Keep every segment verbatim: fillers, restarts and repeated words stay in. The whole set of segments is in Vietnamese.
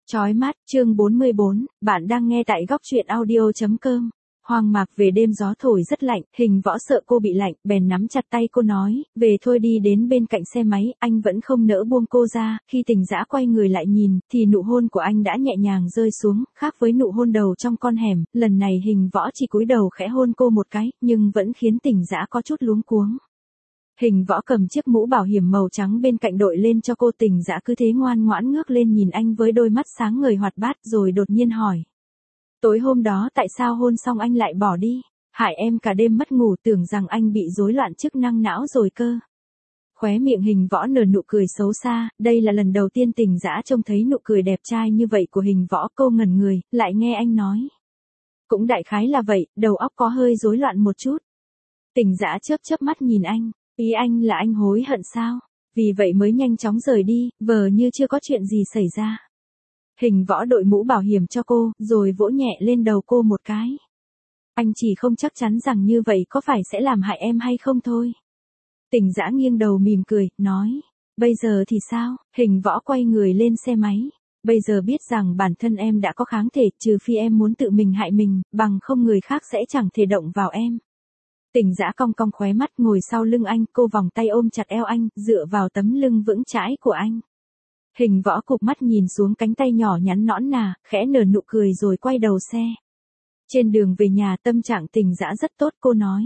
Chói mắt, chương bốn mươi bốn, bạn đang nghe tại góc truyện audio chấm com. Hoang mạc về đêm gió thổi rất lạnh, Hình Võ sợ cô bị lạnh, bèn nắm chặt tay cô nói, về thôi đi đến bên cạnh xe máy, anh vẫn không nỡ buông cô ra, khi Tình Dã quay người lại nhìn, thì nụ hôn của anh đã nhẹ nhàng rơi xuống, khác với nụ hôn đầu trong con hẻm, lần này Hình Võ chỉ cúi đầu khẽ hôn cô một cái, nhưng vẫn khiến Tình Dã có chút luống cuống. Hình Võ cầm chiếc mũ bảo hiểm màu trắng bên cạnh đội lên cho cô. Tình Dã cứ thế ngoan ngoãn ngước lên nhìn anh với đôi mắt sáng ngời hoạt bát, rồi đột nhiên hỏi. Tối hôm đó tại sao hôn xong anh lại bỏ đi, hại em cả đêm mất ngủ, tưởng rằng anh bị rối loạn chức năng não rồi cơ. Khóe miệng Hình Võ nở nụ cười xấu xa, đây là lần đầu tiên Tình Dã trông thấy nụ cười đẹp trai như vậy của Hình Võ. Cô ngẩn người, lại nghe anh nói. Cũng đại khái là vậy, đầu óc có hơi rối loạn một chút. Tình Dã chớp chớp mắt nhìn anh. Ý anh là anh hối hận sao? Vì vậy mới nhanh chóng rời đi, vờ như chưa có chuyện gì xảy ra. Hình Võ đội mũ bảo hiểm cho cô, rồi vỗ nhẹ lên đầu cô một cái. Anh chỉ không chắc chắn rằng như vậy có phải sẽ làm hại em hay không thôi. Tình Dã nghiêng đầu mỉm cười, nói. Bây giờ thì sao? Hình Võ quay người lên xe máy. Bây giờ biết rằng bản thân em đã có kháng thể, trừ phi em muốn tự mình hại mình, bằng không người khác sẽ chẳng thể động vào em. Tình Dã cong cong khóe mắt ngồi sau lưng anh, cô vòng tay ôm chặt eo anh, dựa vào tấm lưng vững chãi của anh. Hình Võ cụp mắt nhìn xuống cánh tay nhỏ nhắn nõn nà, khẽ nở nụ cười rồi quay đầu xe. Trên đường về nhà tâm trạng Tình Dã rất tốt, cô nói.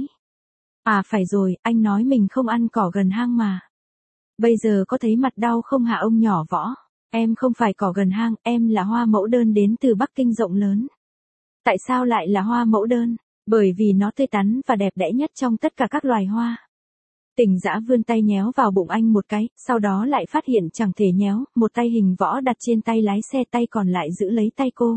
À phải rồi, anh nói mình không ăn cỏ gần hang mà. Bây giờ có thấy mặt đau không hả ông nhỏ Võ? Em không phải cỏ gần hang, em là hoa mẫu đơn đến từ Bắc Kinh rộng lớn. Tại sao lại là hoa mẫu đơn? Bởi vì nó tươi tắn và đẹp đẽ nhất trong tất cả các loài hoa. Tình Dã vươn tay nhéo vào bụng anh một cái, sau đó lại phát hiện chẳng thể nhéo, một tay Hình Võ đặt trên tay lái xe, tay còn lại giữ lấy tay cô.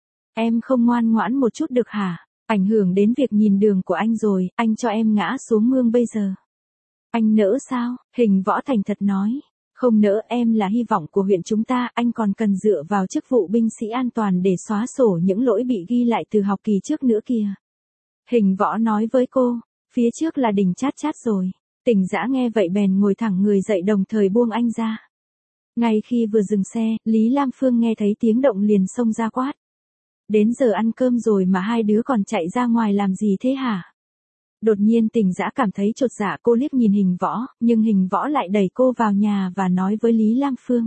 Em không ngoan ngoãn một chút được hả? Ảnh hưởng đến việc nhìn đường của anh rồi, anh cho em ngã xuống mương bây giờ. Anh nỡ sao? Hình Võ thành thật nói. Không nỡ, em là hy vọng của huyện chúng ta, anh còn cần dựa vào chức vụ binh sĩ an toàn để xóa sổ những lỗi bị ghi lại từ học kỳ trước nữa kìa. Hình Võ nói với cô, phía trước là đỉnh Chát Chát rồi. Tình Dã nghe vậy bèn ngồi thẳng người dậy đồng thời buông anh ra. Ngay khi vừa dừng xe, Lý Lam Phương nghe thấy tiếng động liền xông ra quát. Đến giờ ăn cơm rồi mà hai đứa còn chạy ra ngoài làm gì thế hả? Đột nhiên Tình Dã cảm thấy chột dạ, cô liếc nhìn Hình Võ, nhưng Hình Võ lại đẩy cô vào nhà và nói với Lý Lam Phương.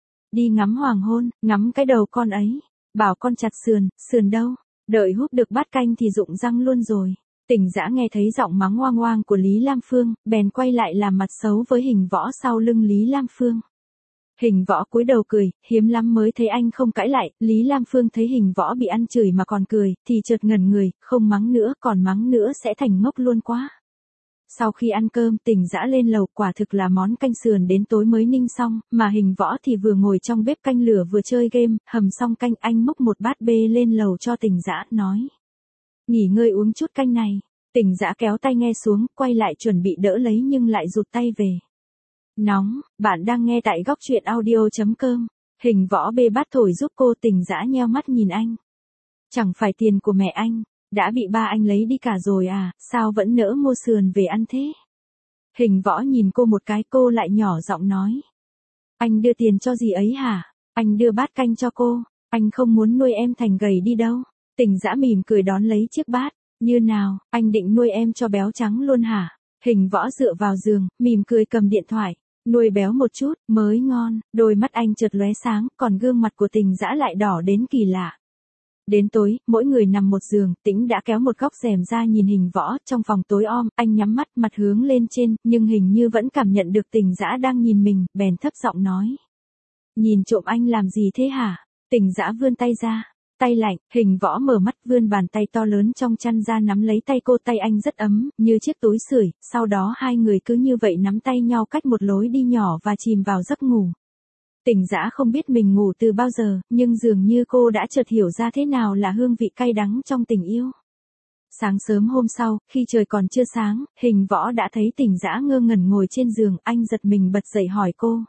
Đi ngắm hoàng hôn, ngắm cái đầu con ấy, bảo con chặt sườn, sườn đâu? Đợi húp được bát canh thì rụng răng luôn rồi. Tình Dã nghe thấy giọng mắng oang oang của Lý Lam Phương, bèn quay lại làm mặt xấu với Hình Võ sau lưng Lý Lam Phương. Hình Võ cúi đầu cười, hiếm lắm mới thấy anh không cãi lại. Lý Lam Phương thấy Hình Võ bị ăn chửi mà còn cười, thì chợt ngẩn người, không mắng nữa, còn mắng nữa sẽ thành ngốc luôn quá. Sau khi ăn cơm, Tình Dã lên lầu, quả thực là món canh sườn đến tối mới ninh xong, mà Hình Võ thì vừa ngồi trong bếp canh lửa vừa chơi game, hầm xong canh anh múc một bát bê lên lầu cho Tình Dã, nói. Nghỉ ngơi uống chút canh này. Tình Dã kéo tay nghe xuống, quay lại chuẩn bị đỡ lấy nhưng lại rụt tay về. Nóng, bạn đang nghe tại góc truyện audio chấm com. Hình Võ bê bát thổi giúp cô. Tình Dã nheo mắt nhìn anh. Chẳng phải tiền của mẹ anh, đã bị ba anh lấy đi cả rồi à, sao vẫn nỡ mua sườn về ăn thế? Hình Võ nhìn cô một cái, cô lại nhỏ giọng nói. Anh đưa tiền cho gì ấy hả? Anh đưa bát canh cho cô, anh không muốn nuôi em thành gầy đi đâu. Tình Dã mỉm cười đón lấy chiếc bát. Như nào, anh định nuôi em cho béo trắng luôn hả? Hình Võ dựa vào giường, mỉm cười cầm điện thoại. Nuôi béo một chút, mới ngon. Đôi mắt anh chợt lóe sáng, còn gương mặt của Tình Dã lại đỏ đến kỳ lạ. Đến tối, mỗi người nằm một giường, Tĩnh đã kéo một góc rèm ra nhìn Hình Võ. Trong phòng tối om, anh nhắm mắt, mặt hướng lên trên, nhưng hình như vẫn cảm nhận được Tình Dã đang nhìn mình, bèn thấp giọng nói. Nhìn trộm anh làm gì thế hả? Tình Dã vươn tay ra. Tay lạnh, Hình Võ mở mắt vươn bàn tay to lớn trong chăn ra nắm lấy tay cô. Tay anh rất ấm, như chiếc túi sưởi. Sau đó hai người cứ như vậy nắm tay nhau cách một lối đi nhỏ và chìm vào giấc ngủ. Tình Dã không biết mình ngủ từ bao giờ, nhưng dường như cô đã chợt hiểu ra thế nào là hương vị cay đắng trong tình yêu. Sáng sớm hôm sau, khi trời còn chưa sáng, Hình Võ đã thấy Tình Dã ngơ ngẩn ngồi trên giường. Anh giật mình bật dậy hỏi cô.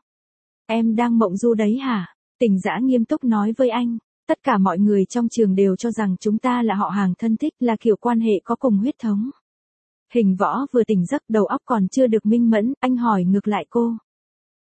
Em đang mộng du đấy hả? Tình Dã nghiêm túc nói với anh. Tất cả mọi người trong trường đều cho rằng chúng ta là họ hàng thân thích, là kiểu quan hệ có cùng huyết thống. Hình Võ vừa tỉnh giấc, đầu óc còn chưa được minh mẫn, anh hỏi ngược lại cô.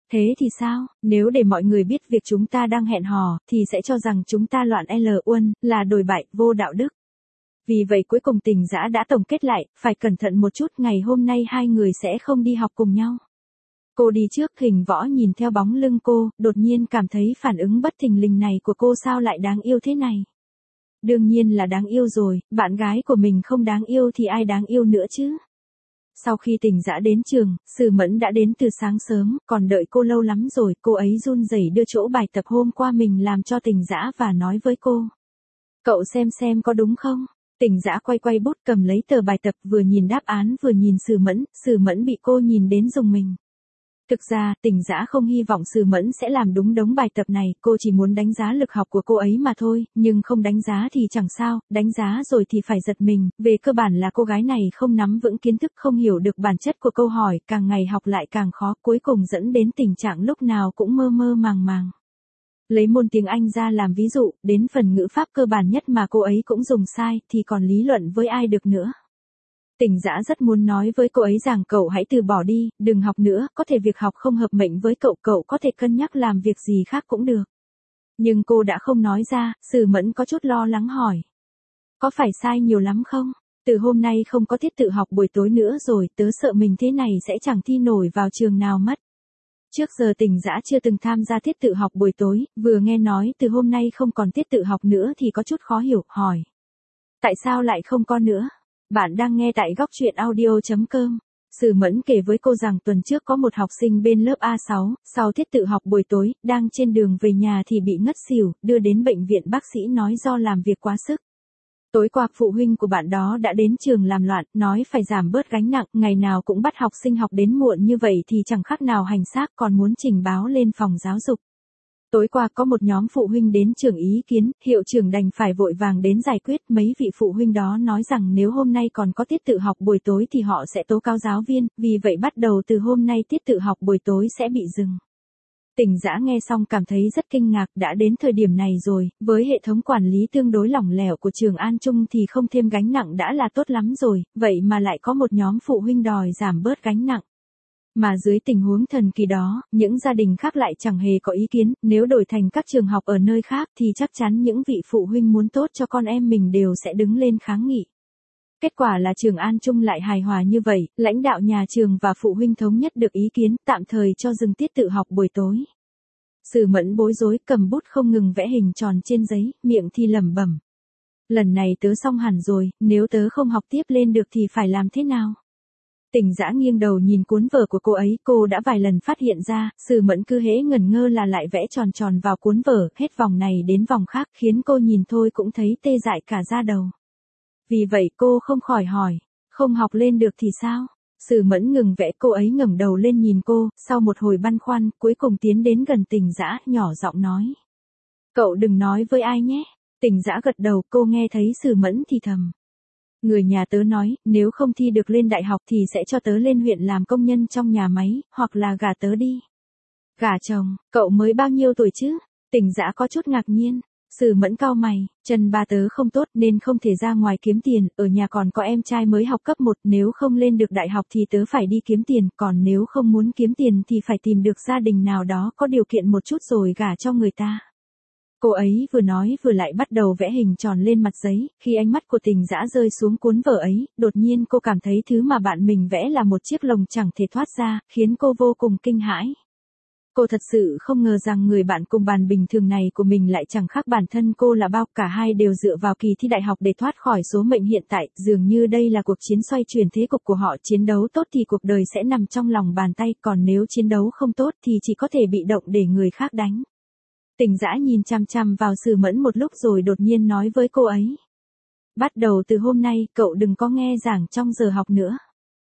Thế thì sao, nếu để mọi người biết việc chúng ta đang hẹn hò, thì sẽ cho rằng chúng ta loạn L uân, là đồi bại, vô đạo đức. Vì vậy cuối cùng Tình Dã đã tổng kết lại, phải cẩn thận một chút, ngày hôm nay hai người sẽ không đi học cùng nhau. Cô đi trước, Hình Võ nhìn theo bóng lưng cô, đột nhiên cảm thấy phản ứng bất thình lình này của cô sao lại đáng yêu thế này. Đương nhiên là đáng yêu rồi, bạn gái của mình không đáng yêu thì ai đáng yêu nữa chứ. Sau khi Tình Dã đến trường, Sử Mẫn đã đến từ sáng sớm, còn đợi cô lâu lắm rồi, cô ấy run rẩy đưa chỗ bài tập hôm qua mình làm cho Tình Dã và nói với cô. Cậu xem xem có đúng không? Tình Dã quay quay bút cầm lấy tờ bài tập vừa nhìn đáp án vừa nhìn Sử Mẫn, Sử Mẫn bị cô nhìn đến rùng mình. Thực ra, Tình Dã không hy vọng Sử Mẫn sẽ làm đúng đống bài tập này, cô chỉ muốn đánh giá lực học của cô ấy mà thôi, nhưng không đánh giá thì chẳng sao, đánh giá rồi thì phải giật mình, về cơ bản là cô gái này không nắm vững kiến thức, không hiểu được bản chất của câu hỏi, càng ngày học lại càng khó, cuối cùng dẫn đến tình trạng lúc nào cũng mơ mơ màng màng. Lấy môn tiếng Anh ra làm ví dụ, đến phần ngữ pháp cơ bản nhất mà cô ấy cũng dùng sai, thì còn lý luận với ai được nữa. Tình Dã rất muốn nói với cô ấy rằng cậu hãy từ bỏ đi, đừng học nữa, có thể việc học không hợp mệnh với cậu, cậu có thể cân nhắc làm việc gì khác cũng được. Nhưng cô đã không nói ra, Sử Mẫn có chút lo lắng hỏi. Có phải sai nhiều lắm không? Từ hôm nay không có tiết tự học buổi tối nữa rồi, tớ sợ mình thế này sẽ chẳng thi nổi vào trường nào mất. Trước giờ Tình Dã chưa từng tham gia tiết tự học buổi tối, vừa nghe nói từ hôm nay không còn tiết tự học nữa thì có chút khó hiểu, hỏi. Tại sao lại không có nữa? Bạn đang nghe tại góc truyện audio chấm com. Sử Mẫn kể với cô rằng tuần trước có một học sinh bên lớp A sáu, sau tiết tự học buổi tối, đang trên đường về nhà thì bị ngất xỉu, đưa đến bệnh viện, bác sĩ nói do làm việc quá sức. Tối qua phụ huynh của bạn đó đã đến trường làm loạn, nói phải giảm bớt gánh nặng, ngày nào cũng bắt học sinh học đến muộn như vậy thì chẳng khác nào hành xác, còn muốn trình báo lên phòng giáo dục. Tối qua có một nhóm phụ huynh đến trường ý kiến, hiệu trưởng đành phải vội vàng đến giải quyết, mấy vị phụ huynh đó nói rằng nếu hôm nay còn có tiết tự học buổi tối thì họ sẽ tố cáo giáo viên, vì vậy bắt đầu từ hôm nay tiết tự học buổi tối sẽ bị dừng. Tình Dã nghe xong cảm thấy rất kinh ngạc, đã đến thời điểm này rồi, với hệ thống quản lý tương đối lỏng lẻo của trường An Trung thì không thêm gánh nặng đã là tốt lắm rồi, vậy mà lại có một nhóm phụ huynh đòi giảm bớt gánh nặng. Mà dưới tình huống thần kỳ đó, những gia đình khác lại chẳng hề có ý kiến, nếu đổi thành các trường học ở nơi khác thì chắc chắn những vị phụ huynh muốn tốt cho con em mình đều sẽ đứng lên kháng nghị. Kết quả là trường An Trung lại hài hòa như vậy, lãnh đạo nhà trường và phụ huynh thống nhất được ý kiến, tạm thời cho dừng tiết tự học buổi tối. Sử Mẫn bối rối, cầm bút không ngừng vẽ hình tròn trên giấy, miệng thì lẩm bẩm. Lần này tớ xong hẳn rồi, nếu tớ không học tiếp lên được thì phải làm thế nào? Tình Dã nghiêng đầu nhìn cuốn vở của cô ấy, cô đã vài lần phát hiện ra, Sử Mẫn cứ hễ ngẩn ngơ là lại vẽ tròn tròn vào cuốn vở, hết vòng này đến vòng khác, khiến cô nhìn thôi cũng thấy tê dại cả da đầu. Vì vậy cô không khỏi hỏi, không học lên được thì sao? Sử Mẫn ngừng vẽ, cô ấy ngẩng đầu lên nhìn cô, sau một hồi băn khoăn, cuối cùng tiến đến gần Tình Dã, nhỏ giọng nói. Cậu đừng nói với ai nhé. Tình Dã gật đầu, cô nghe thấy Sử Mẫn thì thầm. Người nhà tớ nói, nếu không thi được lên đại học thì sẽ cho tớ lên huyện làm công nhân trong nhà máy, hoặc là gả tớ đi. Gả chồng, cậu mới bao nhiêu tuổi chứ? Tình Dã có chút ngạc nhiên. Sử Mẫn cau mày, chân ba tớ không tốt nên không thể ra ngoài kiếm tiền, ở nhà còn có em trai mới học cấp một, nếu không lên được đại học thì tớ phải đi kiếm tiền, còn nếu không muốn kiếm tiền thì phải tìm được gia đình nào đó có điều kiện một chút rồi gả cho người ta. Cô ấy vừa nói vừa lại bắt đầu vẽ hình tròn lên mặt giấy, khi ánh mắt của Tình Dã rơi xuống cuốn vở ấy, đột nhiên cô cảm thấy thứ mà bạn mình vẽ là một chiếc lồng chẳng thể thoát ra, khiến cô vô cùng kinh hãi. Cô thật sự không ngờ rằng người bạn cùng bàn bình thường này của mình lại chẳng khác bản thân cô là bao, cả hai đều dựa vào kỳ thi đại học để thoát khỏi số mệnh hiện tại, dường như đây là cuộc chiến xoay chuyển thế cục của họ, chiến đấu tốt thì cuộc đời sẽ nằm trong lòng bàn tay, còn nếu chiến đấu không tốt thì chỉ có thể bị động để người khác đánh. Tình Dã nhìn chằm chằm vào Sử Mẫn một lúc rồi đột nhiên nói với cô ấy. Bắt đầu từ hôm nay, cậu đừng có nghe giảng trong giờ học nữa.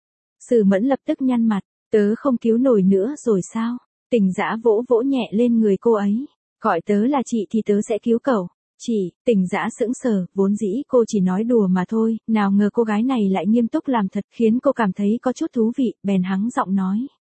Sử Mẫn lập tức nhăn mặt, tớ không cứu nổi nữa rồi sao? Tình Dã vỗ vỗ nhẹ lên người cô ấy. Gọi tớ là chị thì tớ sẽ cứu cậu. Chị, Tình Dã sững sờ, vốn dĩ cô chỉ nói đùa mà thôi, nào ngờ cô gái này lại nghiêm túc làm thật, khiến cô cảm thấy có chút thú vị, bèn hắng giọng nói.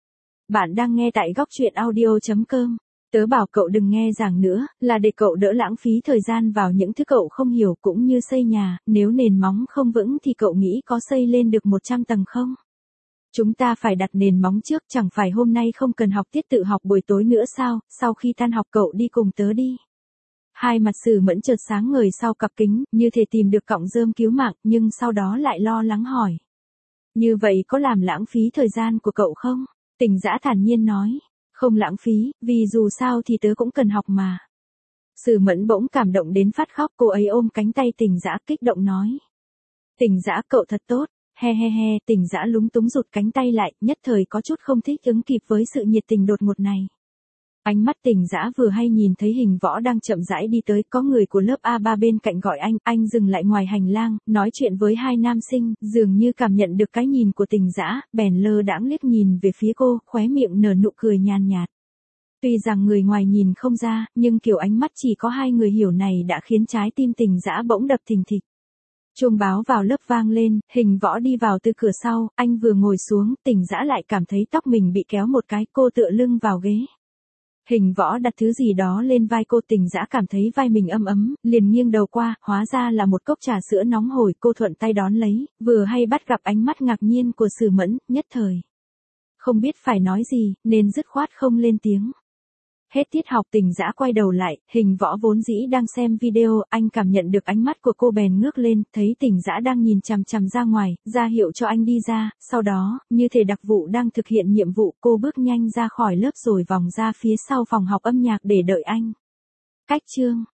Bạn đang nghe tại góc truyện audio chấm com. Tớ bảo cậu đừng nghe giảng nữa, là để cậu đỡ lãng phí thời gian vào những thứ cậu không hiểu, cũng như xây nhà, nếu nền móng không vững thì cậu nghĩ có xây lên được một trăm tầng không? Chúng ta phải đặt nền móng trước, chẳng phải hôm nay không cần học tiết tự học buổi tối nữa sao, sau khi tan học cậu đi cùng tớ đi. Hai mặt Sử Mẫn chợt sáng ngời sau cặp kính, như thể tìm được cọng rơm cứu mạng, nhưng sau đó lại lo lắng hỏi. Như vậy có làm lãng phí thời gian của cậu không? Tỉnh Dã thản nhiên nói. Không lãng phí, vì dù sao thì tớ cũng cần học mà. Sử Mẫn bỗng cảm động đến phát khóc, cô ấy ôm cánh tay Tỉnh Dã kích động nói. Tỉnh Dã cậu thật tốt, he he he, Tỉnh Dã lúng túng rụt cánh tay lại, nhất thời có chút không thích ứng kịp với sự nhiệt tình đột ngột này. Ánh mắt Tỉnh Dã vừa hay nhìn thấy Hình Võ đang chậm rãi đi tới, có người của lớp A ba bên cạnh gọi anh, anh dừng lại ngoài hành lang, nói chuyện với hai nam sinh, dường như cảm nhận được cái nhìn của Tỉnh Dã, bèn lơ đãng liếc nhìn về phía cô, khóe miệng nở nụ cười nhàn nhạt. Tuy rằng người ngoài nhìn không ra, nhưng kiểu ánh mắt chỉ có hai người hiểu này đã khiến trái tim Tỉnh Dã bỗng đập thình thịch. Chuông báo vào lớp vang lên, Hình Võ đi vào từ cửa sau, anh vừa ngồi xuống, Tỉnh Dã lại cảm thấy tóc mình bị kéo một cái, cô tựa lưng vào ghế. Hình Võ đặt thứ gì đó lên vai cô, Tỉnh Dã cảm thấy vai mình ấm ấm, liền nghiêng đầu qua, hóa ra là một cốc trà sữa nóng hổi, cô thuận tay đón lấy, vừa hay bắt gặp ánh mắt ngạc nhiên của Sử Mẫn, nhất thời. Không biết phải nói gì, nên dứt khoát không lên tiếng. Hết tiết học Tỉnh Dã quay đầu lại, Hình Võ vốn dĩ đang xem video, anh cảm nhận được ánh mắt của cô bèn ngước lên, thấy Tỉnh Dã đang nhìn chằm chằm ra ngoài, ra hiệu cho anh đi ra, sau đó, như thể đặc vụ đang thực hiện nhiệm vụ, cô bước nhanh ra khỏi lớp rồi vòng ra phía sau phòng học âm nhạc để đợi anh. Cách chương